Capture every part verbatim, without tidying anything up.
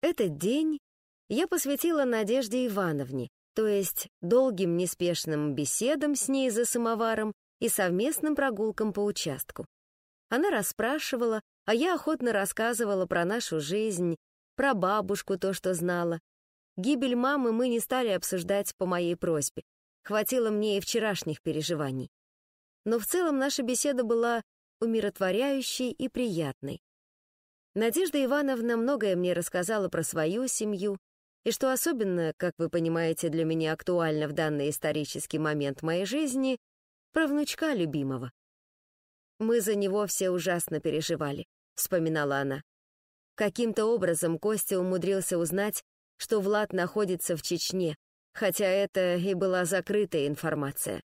Этот день я посвятила Надежде Ивановне, то есть долгим неспешным беседам с ней за самоваром и совместным прогулкам по участку. Она расспрашивала, а я охотно рассказывала про нашу жизнь, про бабушку то, что знала. Гибель мамы мы не стали обсуждать по моей просьбе. Хватило мне и вчерашних переживаний. Но в целом наша беседа была умиротворяющей и приятной. Надежда Ивановна многое мне рассказала про свою семью, и что особенно, как вы понимаете, для меня актуально в данный исторический момент моей жизни, про внучка любимого. «Мы за него все ужасно переживали», — вспоминала она. Каким-то образом Костя умудрился узнать, что Влад находится в Чечне, хотя это и была закрытая информация.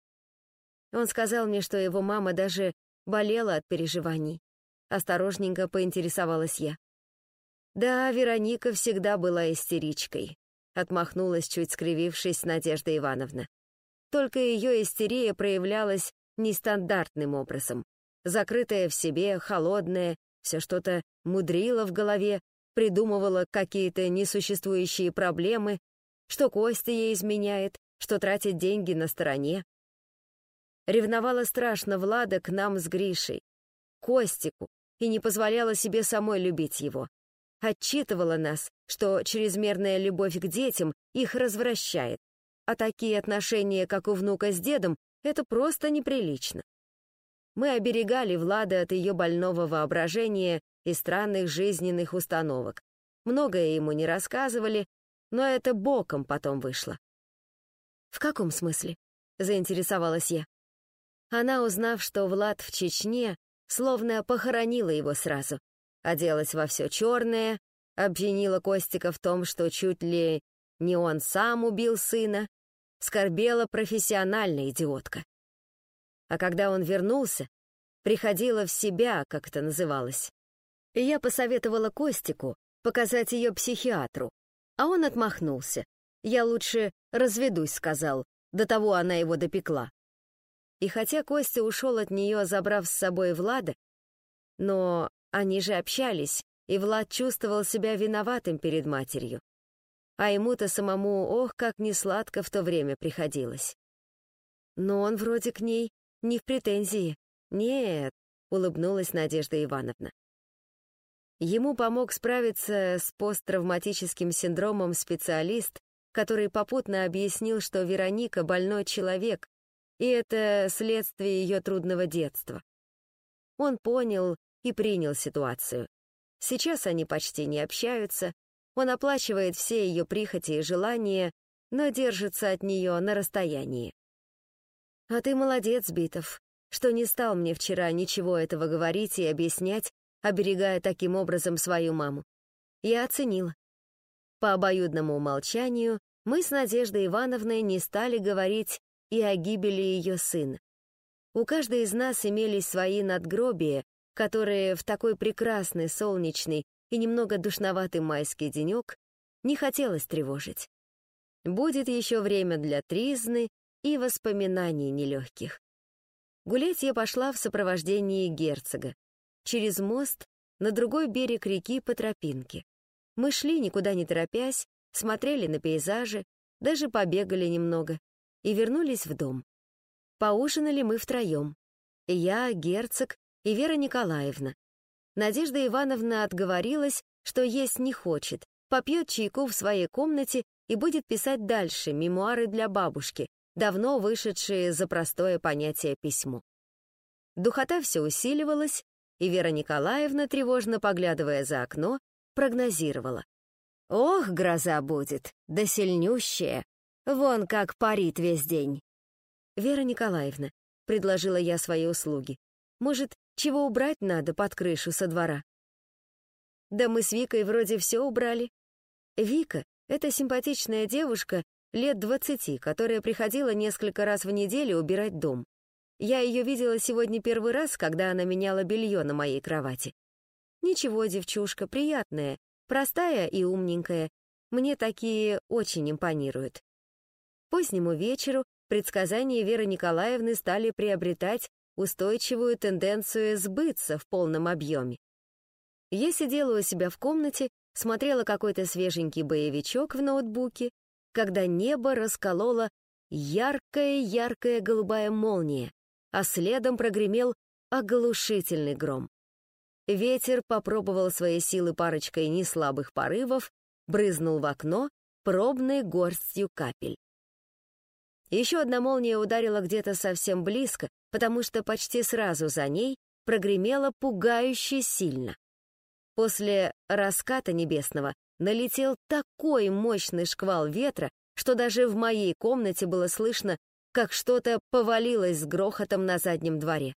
Он сказал мне, что его мама даже болела от переживаний. Осторожненько поинтересовалась я. «Да, Вероника всегда была истеричкой», — отмахнулась, чуть скривившись, Надежда Ивановна. Только ее истерия проявлялась нестандартным образом. Закрытая в себе, холодная, все что-то мудрила в голове, придумывала какие-то несуществующие проблемы, что Костя ей изменяет, что тратит деньги на стороне. Ревновала страшно Влада к нам с Гришей, Костику, и не позволяла себе самой любить его. Отчитывала нас, что чрезмерная любовь к детям их развращает, а такие отношения, как у внука с дедом, это просто неприлично. Мы оберегали Влада от ее больного воображения и странных жизненных установок. Многое ему не рассказывали, но это боком потом вышло. «В каком смысле?» — заинтересовалась я. Она, узнав, что Влад в Чечне, словно похоронила его сразу, оделась во все черное, обвинила Костика в том, что чуть ли не он сам убил сына, скорбела профессиональная идиотка. А когда он вернулся, приходила в себя, как это называлось. И я посоветовала Костику показать ее психиатру, а он отмахнулся. Я лучше разведусь, сказал, до того она его допекла. И хотя Костя ушел от нее, забрав с собой Влада, но они же общались, и Влад чувствовал себя виноватым перед матерью. А ему-то самому, ох, как несладко в то время приходилось. Но он вроде к ней не в претензии. Нет, улыбнулась Надежда Ивановна. Ему помог справиться с посттравматическим синдромом специалист, который попутно объяснил, что Вероника больной человек, и это следствие ее трудного детства. Он понял и принял ситуацию. Сейчас они почти не общаются, он оплачивает все ее прихоти и желания, но держится от нее на расстоянии. «А ты молодец, Битов, что не стал мне вчера ничего этого говорить и объяснять, оберегая таким образом свою маму. Я оценила». По обоюдному умолчанию мы с Надеждой Ивановной не стали говорить и о гибели ее сына. У каждой из нас имелись свои надгробия, которые в такой прекрасный, солнечный и немного душноватый майский денек не хотелось тревожить. Будет еще время для тризны и воспоминаний нелегких. Гулять я пошла в сопровождении герцога. Через мост на другой берег реки по тропинке. Мы шли, никуда не торопясь, смотрели на пейзажи, даже побегали немного и вернулись в дом. Поужинали мы втроем. Я, герцог и Вера Николаевна. Надежда Ивановна отговорилась, что есть не хочет, попьет чайку в своей комнате и будет писать дальше мемуары для бабушки, давно вышедшие за простое понятие письмо. Духота все усиливалась, и Вера Николаевна, тревожно поглядывая за окно, прогнозировала. «Ох, гроза будет, да сильнющая! Вон как парит весь день!» «Вера Николаевна», — предложила я свои услуги, «может, чего убрать надо под крышу со двора?» «Да мы с Викой вроде все убрали». Вика — это симпатичная девушка лет двадцати, которая приходила несколько раз в неделю убирать дом. Я ее видела сегодня первый раз, когда она меняла белье на моей кровати. Ничего, девчушка, приятная, простая и умненькая. Мне такие очень импонируют. Позднему вечеру предсказания Веры Николаевны стали приобретать устойчивую тенденцию сбыться в полном объеме. Я сидела у себя в комнате, смотрела какой-то свеженький боевичок в ноутбуке, когда небо расколола яркая-яркая голубая молния, а следом прогремел оглушительный гром. Ветер попробовал свои силы парочкой неслабых порывов, брызнул в окно пробной горстью капель. Еще одна молния ударила где-то совсем близко, потому что почти сразу за ней прогремело пугающе сильно. После раската небесного налетел такой мощный шквал ветра, что даже в моей комнате было слышно, как что-то повалилось с грохотом на заднем дворе.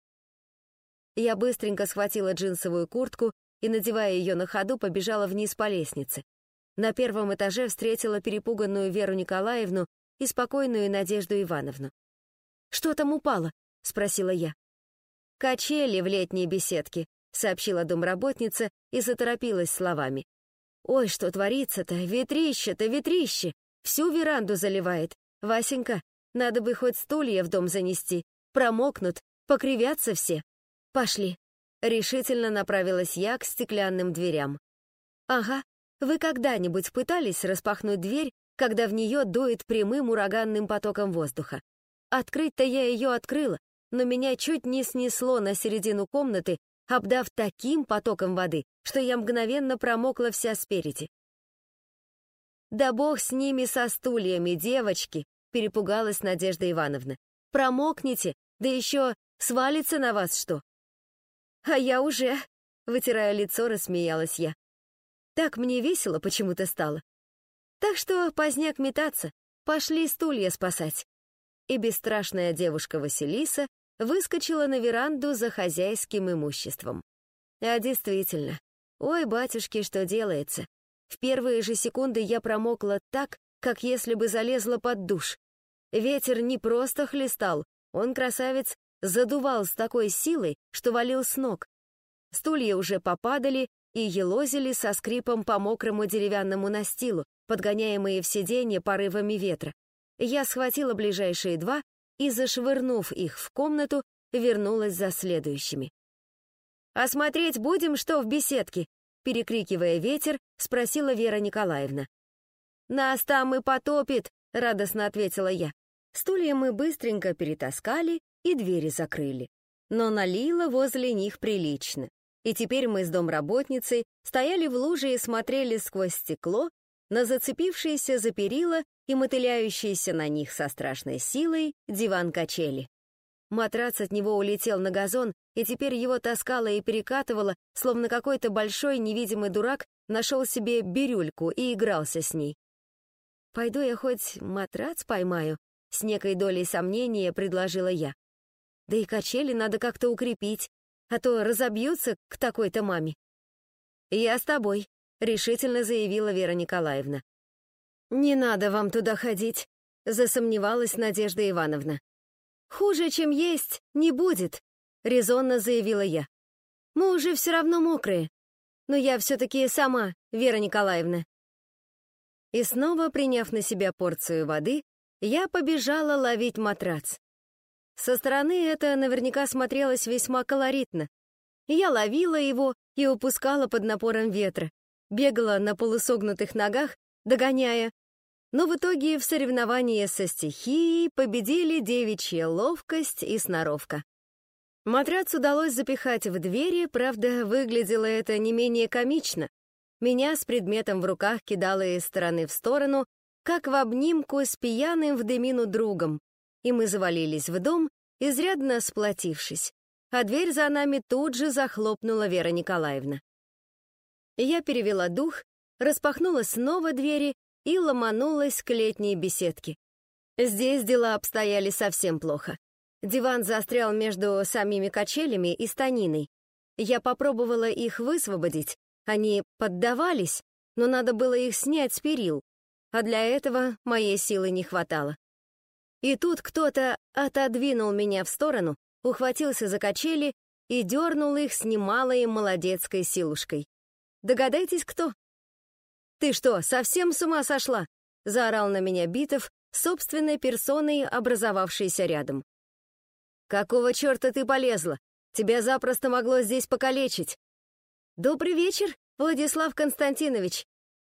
Я быстренько схватила джинсовую куртку и, надевая ее на ходу, побежала вниз по лестнице. На первом этаже встретила перепуганную Веру Николаевну и спокойную Надежду Ивановну. «Что там упало?» — спросила я. «Качели в летней беседке», — сообщила домработница и заторопилась словами. «Ой, что творится-то? Ветрище-то, ветрище! Всю веранду заливает. Васенька, надо бы хоть стулья в дом занести. Промокнут, покривятся все. Пошли». Решительно направилась я к стеклянным дверям. «Ага, вы когда-нибудь пытались распахнуть дверь, когда в нее дует прямым ураганным потоком воздуха? Открыть-то я ее открыла, но меня чуть не снесло на середину комнаты, обдав таким потоком воды, что я мгновенно промокла вся спереди. «Да бог с ними, со стульями, девочки!» — перепугалась Надежда Ивановна. «Промокните, да еще свалится на вас что?» «А я уже!» — вытирая лицо, рассмеялась я. Так мне весело почему-то стало. Так что поздняк метаться, пошли стулья спасать. И бесстрашная девушка Василиса выскочила на веранду за хозяйским имуществом. А действительно, ой, батюшки, что делается. В первые же секунды я промокла так, как если бы залезла под душ. Ветер не просто хлестал, он, красавец, задувал с такой силой, что валил с ног. Стулья уже попадали и елозили со скрипом по мокрому деревянному настилу, подгоняемые в сиденье порывами ветра. Я схватила ближайшие два и, зашвырнув их в комнату, вернулась за следующими. «Осмотреть будем, что в беседке?» Перекрикивая ветер, спросила Вера Николаевна. «Нас там и потопит», — радостно ответила я. Стулья мы быстренько перетаскали и двери закрыли. Но налило возле них прилично. И теперь мы с домработницей стояли в луже и смотрели сквозь стекло на зацепившиеся за перила и мотыляющийся на них со страшной силой диван-качели. Матрац от него улетел на газон, и теперь его таскало и перекатывало, словно какой-то большой невидимый дурак нашел себе бирюльку и игрался с ней. «Пойду я хоть матрац поймаю», — с некой долей сомнения предложила я. «Да и качели надо как-то укрепить, а то разобьются к такой-то маме». «Я с тобой», — решительно заявила Вера Николаевна. «Не надо вам туда ходить», — засомневалась Надежда Ивановна. «Хуже, чем есть, не будет», — резонно заявила я. «Мы уже все равно мокрые. Но я все-таки сама, Вера Николаевна». И снова, приняв на себя порцию воды, я побежала ловить матрац. Со стороны это наверняка смотрелось весьма колоритно. Я ловила его и упускала под напором ветра, бегала на полусогнутых ногах, догоняя. Но в итоге в соревновании со стихией победили девичья ловкость и сноровка. Матрац удалось запихать в двери, правда, выглядело это не менее комично. Меня с предметом в руках кидало из стороны в сторону, как в обнимку с пьяным в дымину другом, и мы завалились в дом, изрядно сплотившись, а дверь за нами тут же захлопнула Вера Николаевна. Я перевела дух, распахнула снова двери и ломанулась к летней беседке. Здесь дела обстояли совсем плохо. Диван застрял между самими качелями и станиной. Я попробовала их высвободить, они поддавались, но надо было их снять с перил, а для этого моей силы не хватало. И тут кто-то отодвинул меня в сторону, ухватился за качели и дернул их с немалой молодецкой силушкой. Догадайтесь, кто? «Ты что, совсем с ума сошла?» — заорал на меня Битов, собственной персоной, образовавшейся рядом. «Какого черта ты полезла? Тебя запросто могло здесь покалечить». «Добрый вечер, Владислав Константинович»,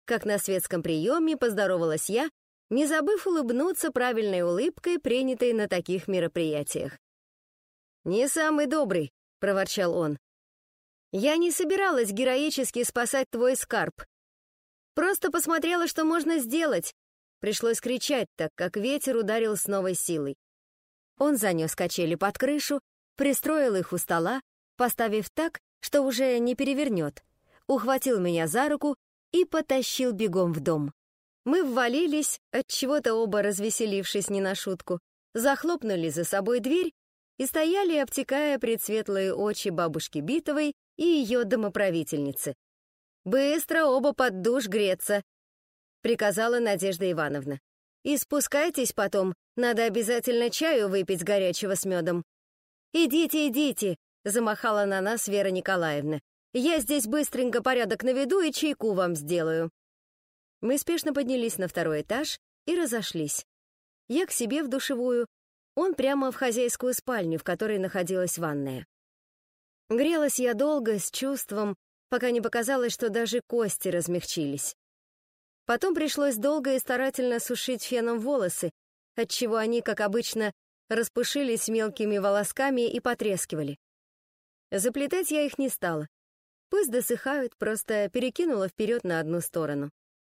как на светском приеме поздоровалась я, не забыв улыбнуться правильной улыбкой, принятой на таких мероприятиях. «Не самый добрый», — проворчал он. «Я не собиралась героически спасать твой скарб. Просто посмотрела, что можно сделать». Пришлось кричать, так как ветер ударил с новой силой. Он занес качели под крышу, пристроил их у стола, поставив так, что уже не перевернет, ухватил меня за руку и потащил бегом в дом. Мы ввалились, отчего-то оба развеселившись не на шутку, захлопнули за собой дверь и стояли, обтекая предсветлые очи бабушки Битовой и ее домоправительницы. «Быстро оба под душ греться», — приказала Надежда Ивановна. «И спускайтесь потом, надо обязательно чаю выпить горячего с медом». «Идите, идите», — замахала на нас Вера Николаевна. «Я здесь быстренько порядок наведу и чайку вам сделаю». Мы спешно поднялись на второй этаж и разошлись. Я к себе в душевую, он прямо в хозяйскую спальню, в которой находилась ванная. Грелась я долго, с чувством, пока не показалось, что даже кости размягчились. Потом пришлось долго и старательно сушить феном волосы, отчего они, как обычно, распушились мелкими волосками и потрескивали. Заплетать я их не стала. Пусть досыхают, просто перекинула вперед на одну сторону.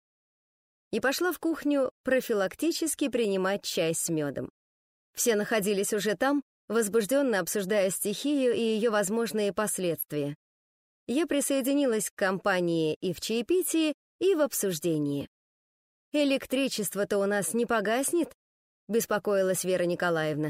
И пошла в кухню профилактически принимать чай с медом. Все находились уже там, возбужденно обсуждая стихию и ее возможные последствия. Я присоединилась к компании и в чаепитии, и в обсуждении. «Электричество-то у нас не погаснет?» — беспокоилась Вера Николаевна.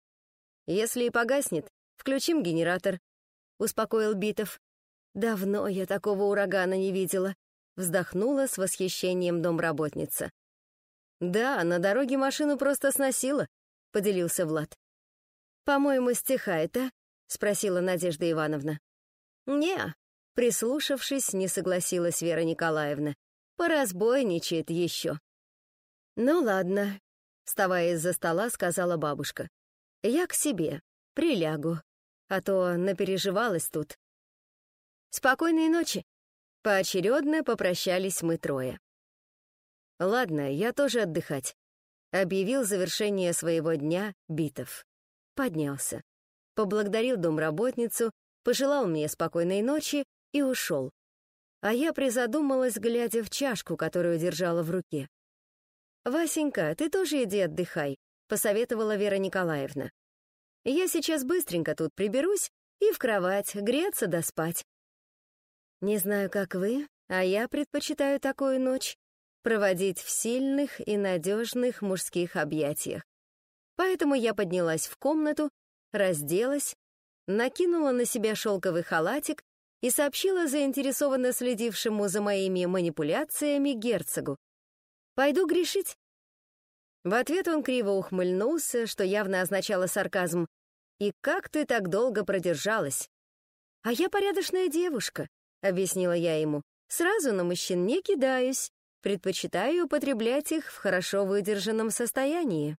«Если и погаснет, включим генератор», — успокоил Битов. «Давно я такого урагана не видела», — вздохнула с восхищением домработница. «Да, на дороге машину просто сносило», — поделился Влад. «По-моему, стихает, а?» — спросила Надежда Ивановна. «Не-а», прислушавшись, не согласилась Вера Николаевна. «Поразбойничает еще». «Ну ладно», — вставая из-за стола, сказала бабушка. «Я к себе, прилягу, а то напереживалась тут». «Спокойной ночи», — поочередно попрощались мы трое. «Ладно, я тоже отдыхать», — объявил завершение своего дня Битов. Поднялся, поблагодарил домработницу, пожелал мне спокойной ночи и ушел. А я призадумалась, глядя в чашку, которую держала в руке. «Васенька, ты тоже иди отдыхай», — посоветовала Вера Николаевна. «Я сейчас быстренько тут приберусь и в кровать, греться да спать». Не знаю, как вы, а я предпочитаю такую ночь проводить в сильных и надежных мужских объятиях. Поэтому я поднялась в комнату, разделась, накинула на себя шелковый халатик и сообщила заинтересованно следившему за моими манипуляциями герцогу. «Пойду грешить». В ответ он криво ухмыльнулся, что явно означало сарказм. «И как ты так долго продержалась?» «А я порядочная девушка», — объяснила я ему. «Сразу на мужчин не кидаюсь, предпочитаю употреблять их в хорошо выдержанном состоянии».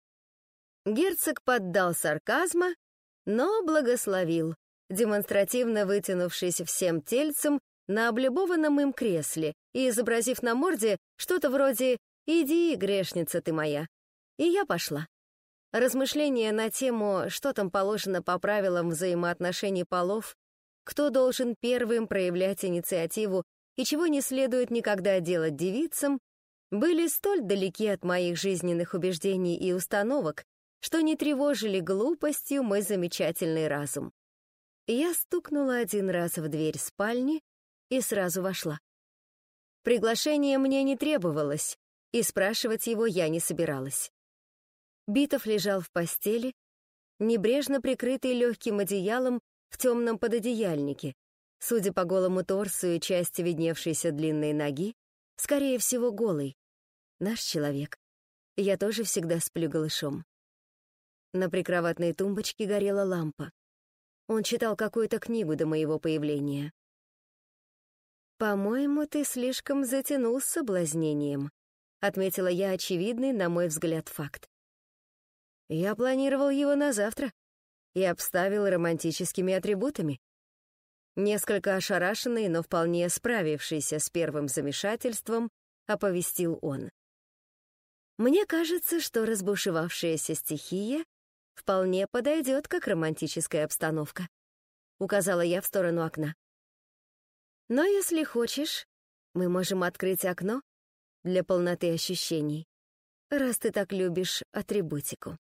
Герцог поддал сарказма, но благословил, демонстративно вытянувшись всем тельцем на облюбованном им кресле и изобразив на морде что-то вроде «Иди, грешница ты моя». И я пошла. Размышления на тему, что там положено по правилам взаимоотношений полов, кто должен первым проявлять инициативу и чего не следует никогда делать девицам, были столь далеки от моих жизненных убеждений и установок, что не тревожили глупостью мой замечательный разум. Я стукнула один раз в дверь спальни и сразу вошла. Приглашение мне не требовалось, и спрашивать его я не собиралась. Битов лежал в постели, небрежно прикрытый легким одеялом в темном пододеяльнике, судя по голому торсу и части видневшейся длинной ноги, скорее всего, голый. Наш человек. Я тоже всегда сплю голышом. На прикроватной тумбочке горела лампа. Он читал какую-то книгу до моего появления. «По-моему, ты слишком затянул с соблазнением», — отметила я очевидный, на мой взгляд, факт. «Я планировал его на завтра и обставил романтическими атрибутами». Несколько ошарашенный, но вполне справившийся с первым замешательством, оповестил он. «Мне кажется, что разбушевавшаяся стихия вполне подойдет как романтическая обстановка», — указала я в сторону окна. «Но если хочешь, мы можем открыть окно для полноты ощущений, раз ты так любишь атрибутику».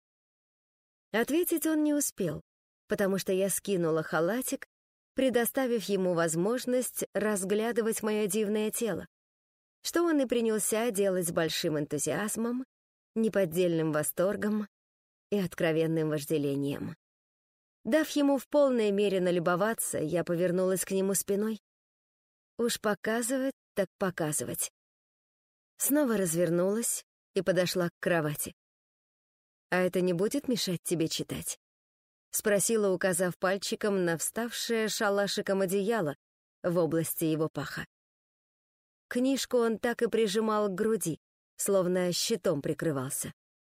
Ответить он не успел, потому что я скинула халатик, предоставив ему возможность разглядывать мое дивное тело, что он и принялся делать с большим энтузиазмом, неподдельным восторгом и откровенным вожделением. Дав ему в полной мере налюбоваться, я повернулась к нему спиной. Уж показывать так показывать. Снова развернулась и подошла к кровати. «А это не будет мешать тебе читать?» — спросила, указав пальчиком на вставшее шалашиком одеяло в области его паха. Книжку он так и прижимал к груди, словно щитом прикрывался.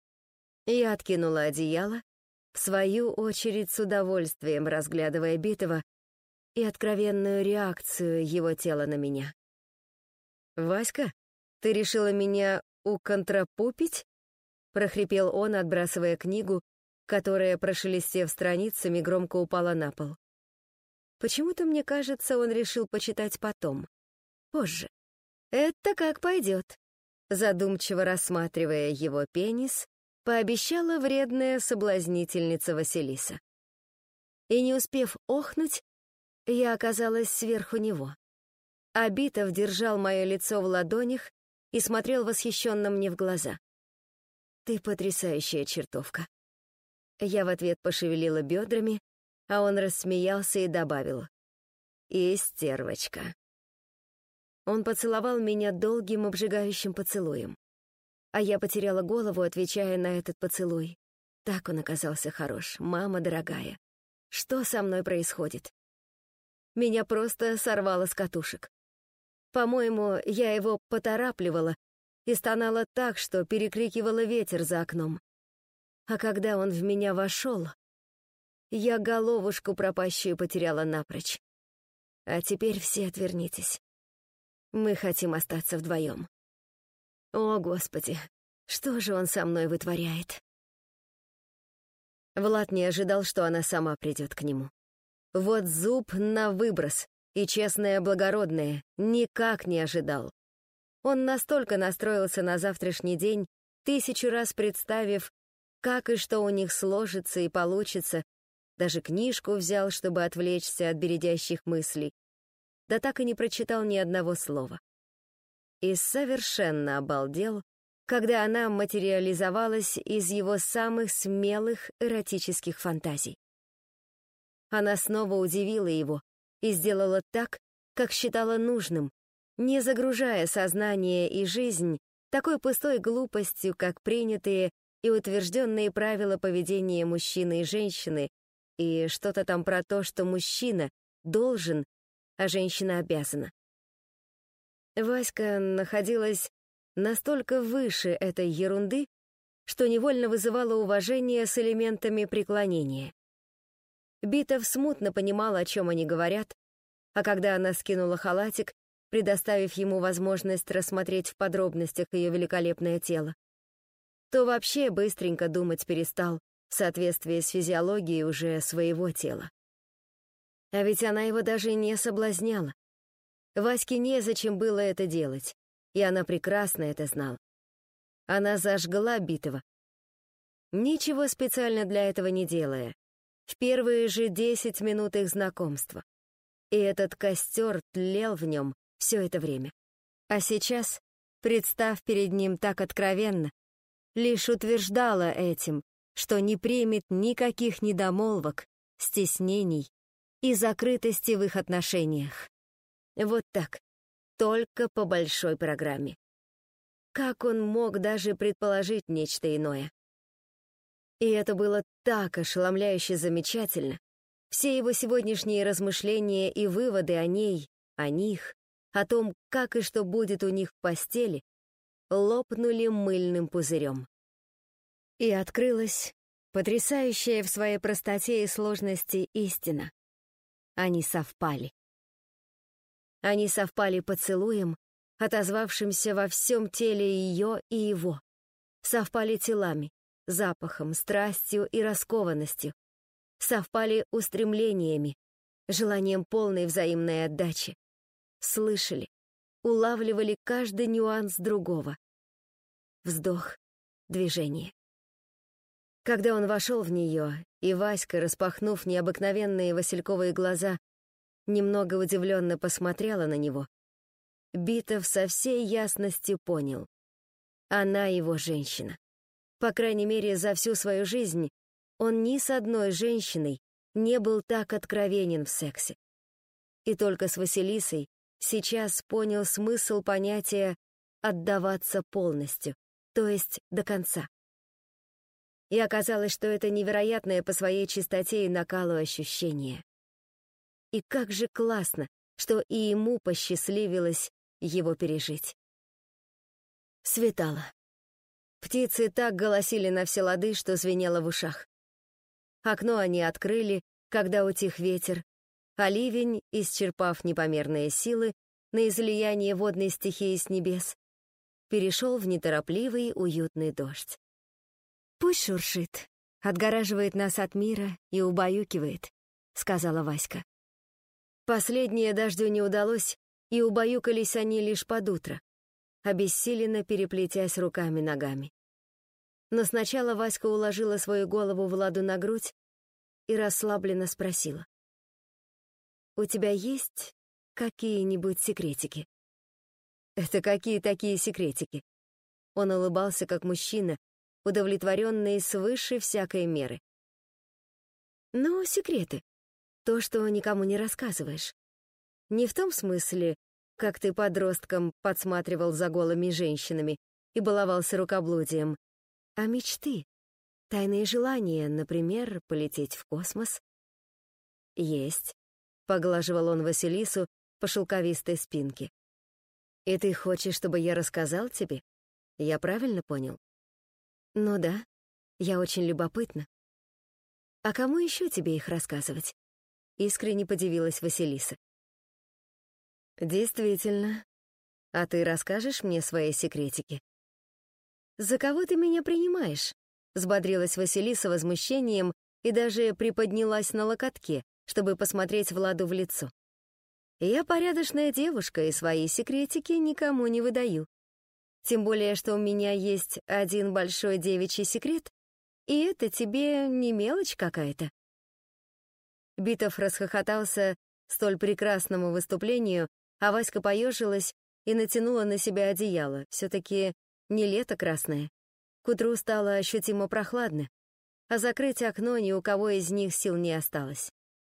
Я откинула одеяло, в свою очередь с удовольствием разглядывая битого и откровенную реакцию его тела на меня. «Васька, ты решила меня уконтрапупить?» — прохрипел он, отбрасывая книгу, которая, прошелестев страницами, громко упала на пол. Почему-то, мне кажется, он решил почитать потом, позже. «Это как пойдет», — задумчиво рассматривая его пенис, пообещала вредная соблазнительница Василиса. И не успев охнуть, я оказалась сверху него. А Битов держал мое лицо в ладонях и смотрел восхищенно мне в глаза. «Ты потрясающая чертовка». Я в ответ пошевелила бедрами, а он рассмеялся и добавил: «И стервочка». Он поцеловал меня долгим обжигающим поцелуем. А я потеряла голову, отвечая на этот поцелуй. Так он оказался хорош, мама дорогая. Что со мной происходит? Меня просто сорвало с катушек. По-моему, я его поторапливала и стонала так, что перекрикивала ветер за окном. А когда он в меня вошел, я головушку пропащую потеряла напрочь. А теперь все отвернитесь. Мы хотим остаться вдвоем. О, Господи, что же он со мной вытворяет? Влад не ожидал, что она сама придет к нему. Вот зуб на выброс, и честное благородное, никак не ожидал. Он настолько настроился на завтрашний день, тысячу раз представив, как и что у них сложится и получится, даже книжку взял, чтобы отвлечься от бередящих мыслей, да так и не прочитал ни одного слова. И совершенно обалдел, когда она материализовалась из его самых смелых эротических фантазий. Она снова удивила его и сделала так, как считала нужным, не загружая сознание и жизнь такой пустой глупостью, как принятые и утвержденные правила поведения мужчины и женщины, и что-то там про то, что мужчина должен, а женщина обязана. Васька находилась настолько выше этой ерунды, что невольно вызывала уважение с элементами преклонения. Битов смутно понимал, о чем они говорят, а когда она скинула халатик, предоставив ему возможность рассмотреть в подробностях ее великолепное тело, то вообще быстренько думать перестал в соответствии с физиологией уже своего тела. А ведь она его даже не соблазняла. Ваське незачем было это делать, и она прекрасно это знала. Она зажгла Битова, ничего специально для этого не делая, в первые же десять минут их знакомства. И этот костер тлел в нем все это время. А сейчас, представ перед ним так откровенно, лишь утверждала этим, что не примет никаких недомолвок, стеснений и закрытости в их отношениях. Вот так, только по большой программе. Как он мог даже предположить нечто иное? И это было так ошеломляюще замечательно. Все его сегодняшние размышления и выводы о ней, о них, о том, как и что будет у них в постели, лопнули мыльным пузырем. И открылась потрясающая в своей простоте и сложности истина. Они совпали. Они совпали поцелуем, отозвавшимся во всем теле ее и его. Совпали телами, запахом, страстью и раскованностью. Совпали устремлениями, желанием полной взаимной отдачи. Слышали, улавливали каждый нюанс другого. Вздох, движение. Когда он вошел в нее, и Васька, распахнув необыкновенные васильковые глаза, немного удивленно посмотрела на него, Битов со всей ясностью понял. Она его женщина. По крайней мере, за всю свою жизнь он ни с одной женщиной не был так откровенен в сексе. И только с Василисой сейчас понял смысл понятия «отдаваться полностью», то есть до конца. И оказалось, что это невероятное по своей чистоте и накалу ощущение. И как же классно, что и ему посчастливилось его пережить. Светало. Птицы так голосили на все лады, что звенело в ушах. Окно они открыли, когда утих ветер, а ливень, исчерпав непомерные силы на излияние водной стихии с небес, перешел в неторопливый уютный дождь. «Пусть шуршит, отгораживает нас от мира и убаюкивает», — сказала Васька. Последнее дождю не удалось, и убаюкались они лишь под утро, обессиленно переплетясь руками-ногами. Но сначала Васька уложила свою голову Владу на грудь и расслабленно спросила: «У тебя есть какие-нибудь секретики?» «Это какие такие секретики?» Он улыбался как мужчина, удовлетворенный свыше всякой меры. «Ну, секреты. То, что никому не рассказываешь. Не в том смысле, как ты подростком подсматривал за голыми женщинами и баловался рукоблудием, а мечты, тайные желания, например, полететь в космос». «Есть», — поглаживал он Василису по шелковистой спинке. «И ты хочешь, чтобы я рассказал тебе? Я правильно понял?» «Ну да, я очень любопытна». «А кому еще тебе их рассказывать?» — искренне подивилась Василиса. «Действительно. А ты расскажешь мне свои секретики?» «За кого ты меня принимаешь?» — взбодрилась Василиса возмущением и даже приподнялась на локотке, чтобы посмотреть Владу в лицо. «Я порядочная девушка и свои секретики никому не выдаю. Тем более, что у меня есть один большой девичий секрет, и это тебе не мелочь какая-то». Битов расхохотался столь прекрасному выступлению, а Васька поежилась и натянула на себя одеяло. Все-таки не лето красное. К утру стало ощутимо прохладно, а закрыть окно ни у кого из них сил не осталось.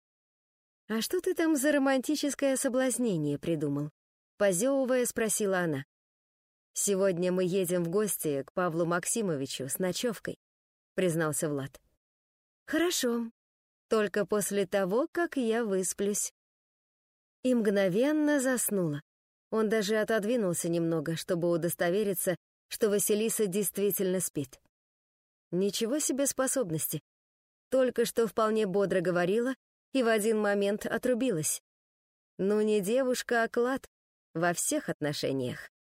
«А что ты там за романтическое соблазнение придумал?» Позевывая, спросила она. «Сегодня мы едем в гости к Павлу Максимовичу с ночевкой», — признался Влад. «Хорошо, только после того, как я высплюсь». И мгновенно заснула. Он даже отодвинулся немного, чтобы удостовериться, что Василиса действительно спит. Ничего себе способности. Только что вполне бодро говорила и в один момент отрубилась. Ну не девушка, а клад во всех отношениях.